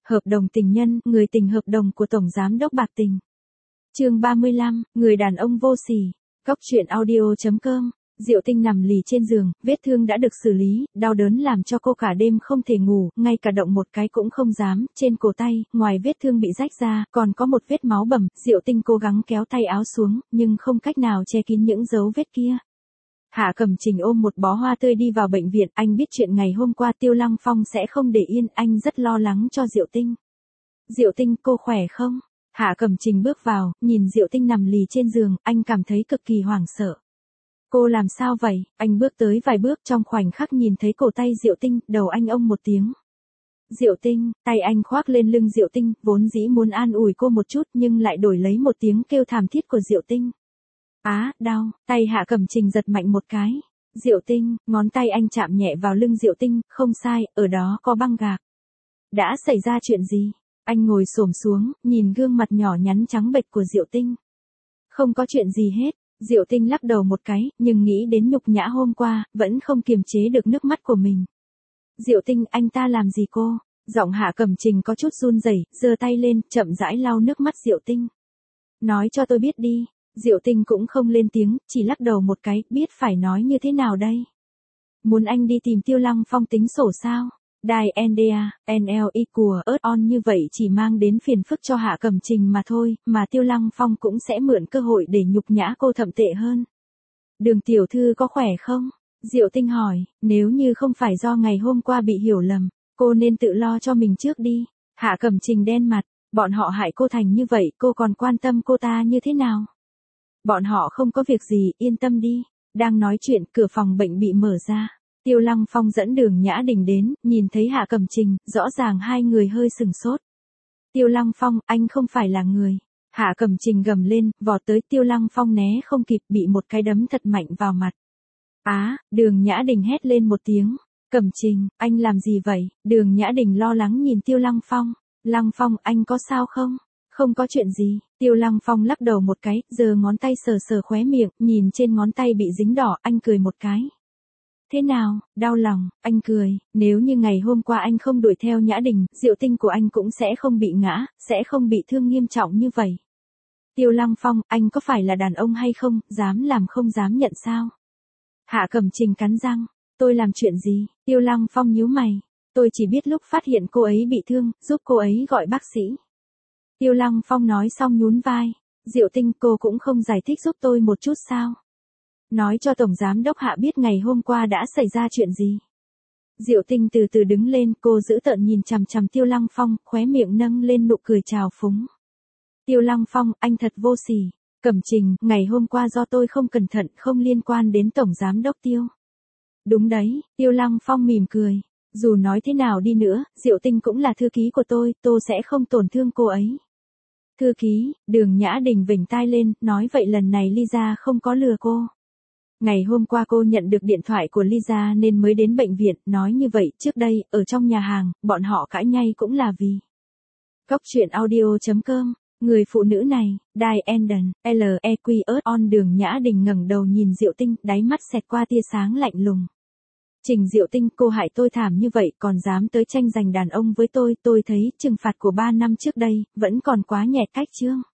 Hợp đồng tình nhân, người tình hợp đồng của Tổng Giám đốc bạc tình. Chương 35, người đàn ông vô sỉ. Góc truyện audio.com. Diệu Tinh nằm lì trên giường, vết thương đã được xử lý, đau đớn làm cho cô cả đêm không thể ngủ, ngay cả động một cái cũng không dám, trên cổ tay, ngoài vết thương bị rách ra, còn có một vết máu bầm, Diệu Tinh cố gắng kéo tay áo xuống, nhưng không cách nào che kín những dấu vết kia. Hạ Cẩm Trình ôm một bó hoa tươi đi vào bệnh viện, anh biết chuyện ngày hôm qua Tiêu Lăng Phong sẽ không để yên, anh rất lo lắng cho Diệu Tinh. Diệu Tinh, cô khỏe không? Hạ Cẩm Trình bước vào, nhìn Diệu Tinh nằm lì trên giường, anh cảm thấy cực kỳ hoảng sợ. Cô làm sao vậy? Anh bước tới vài bước, trong khoảnh khắc nhìn thấy cổ tay Diệu Tinh, đầu anh ông một tiếng. Diệu Tinh, tay anh khoác lên lưng Diệu Tinh, vốn dĩ muốn an ủi cô một chút nhưng lại đổi lấy một tiếng kêu thảm thiết của Diệu Tinh. Á, đau, tay Hạ Cẩm Trình giật mạnh một cái. Diệu Tinh, ngón tay anh chạm nhẹ vào lưng Diệu Tinh, không sai, ở đó có băng gạc. Đã xảy ra chuyện gì? Anh ngồi xổm xuống, nhìn gương mặt nhỏ nhắn trắng bệch của Diệu Tinh. Không có chuyện gì hết. Diệu Tinh lắc đầu một cái, nhưng nghĩ đến nhục nhã hôm qua, vẫn không kiềm chế được nước mắt của mình. Diệu Tinh, anh ta làm gì cô? Giọng Hạ Cẩm Trình có chút run rẩy, giơ tay lên, chậm rãi lau nước mắt Diệu Tinh. Nói cho tôi biết đi. Diệu Tinh cũng không lên tiếng, chỉ lắc đầu một cái, biết phải nói như thế nào đây? Muốn anh đi tìm Tiêu Lăng Phong tính sổ sao? Đài NDA, NLI của ớt on như vậy chỉ mang đến phiền phức cho Hạ Cẩm Trình mà thôi, mà Tiêu Lăng Phong cũng sẽ mượn cơ hội để nhục nhã cô thậm tệ hơn. Đường tiểu thư có khỏe không? Diệu Tinh hỏi, nếu như không phải do ngày hôm qua bị hiểu lầm, cô nên tự lo cho mình trước đi. Hạ Cẩm Trình đen mặt, bọn họ hại cô thành như vậy, cô còn quan tâm cô ta như thế nào? Bọn họ không có việc gì, yên tâm đi. Đang nói chuyện, cửa phòng bệnh bị mở ra. Tiêu Lăng Phong dẫn Đường Nhã Đình đến, nhìn thấy Hạ Cẩm Trình, rõ ràng hai người hơi sừng sốt. Tiêu Lăng Phong, anh không phải là người. Hạ Cẩm Trình gầm lên, vọt tới Tiêu Lăng Phong né không kịp, bị một cái đấm thật mạnh vào mặt. Á, Đường Nhã Đình hét lên một tiếng. Cẩm Trình, anh làm gì vậy? Đường Nhã Đình lo lắng nhìn Tiêu Lăng Phong. Lăng Phong, anh có sao không? Không có chuyện gì. Tiêu Lăng Phong lắc đầu một cái, giơ ngón tay sờ sờ khóe miệng, nhìn trên ngón tay bị dính đỏ, anh cười một cái. Thế nào, đau lòng, anh cười, nếu như ngày hôm qua anh không đuổi theo Nhã Đình, Diệu Tinh của anh cũng sẽ không bị ngã, sẽ không bị thương nghiêm trọng như vậy. Tiêu Lăng Phong, anh có phải là đàn ông hay không, dám làm không dám nhận sao? Hạ Cẩm Trình cắn răng, tôi làm chuyện gì? Tiêu Lăng Phong nhíu mày, tôi chỉ biết lúc phát hiện cô ấy bị thương, giúp cô ấy gọi bác sĩ. Tiêu Lăng Phong nói xong nhún vai, Diệu Tinh, cô cũng không giải thích giúp tôi một chút sao? Nói cho Tổng Giám đốc Hạ biết ngày hôm qua đã xảy ra chuyện gì. Diệu Tinh từ từ đứng lên, cô giữ tợn nhìn chằm chằm Tiêu Lăng Phong, khóe miệng nâng lên nụ cười trào phúng. Tiêu Lăng Phong, anh thật vô sỉ. Cẩm Trình, ngày hôm qua do tôi không cẩn thận, không liên quan đến Tổng Giám đốc Tiêu. Đúng đấy, Tiêu Lăng Phong mỉm cười. Dù nói thế nào đi nữa, Diệu Tinh cũng là thư ký của tôi sẽ không tổn thương cô ấy. Thư ký, Đường Nhã Đình vểnh tai lên, nói vậy lần này Lisa không có lừa cô. Ngày hôm qua cô nhận được điện thoại của Lisa nên mới đến bệnh viện, nói như vậy, trước đây, ở trong nhà hàng, bọn họ cãi nhau cũng là vì. Góc truyện audio.com, người phụ nữ này, Đài Enden, LEQ ớt on. Đường Nhã Đình ngẩng đầu nhìn Diệu Tinh, đáy mắt xẹt qua tia sáng lạnh lùng. Trình Diệu Tinh, cô hại tôi thảm như vậy, còn dám tới tranh giành đàn ông với tôi thấy trừng phạt của 3 năm trước đây, vẫn còn quá nhẹ cách chưa?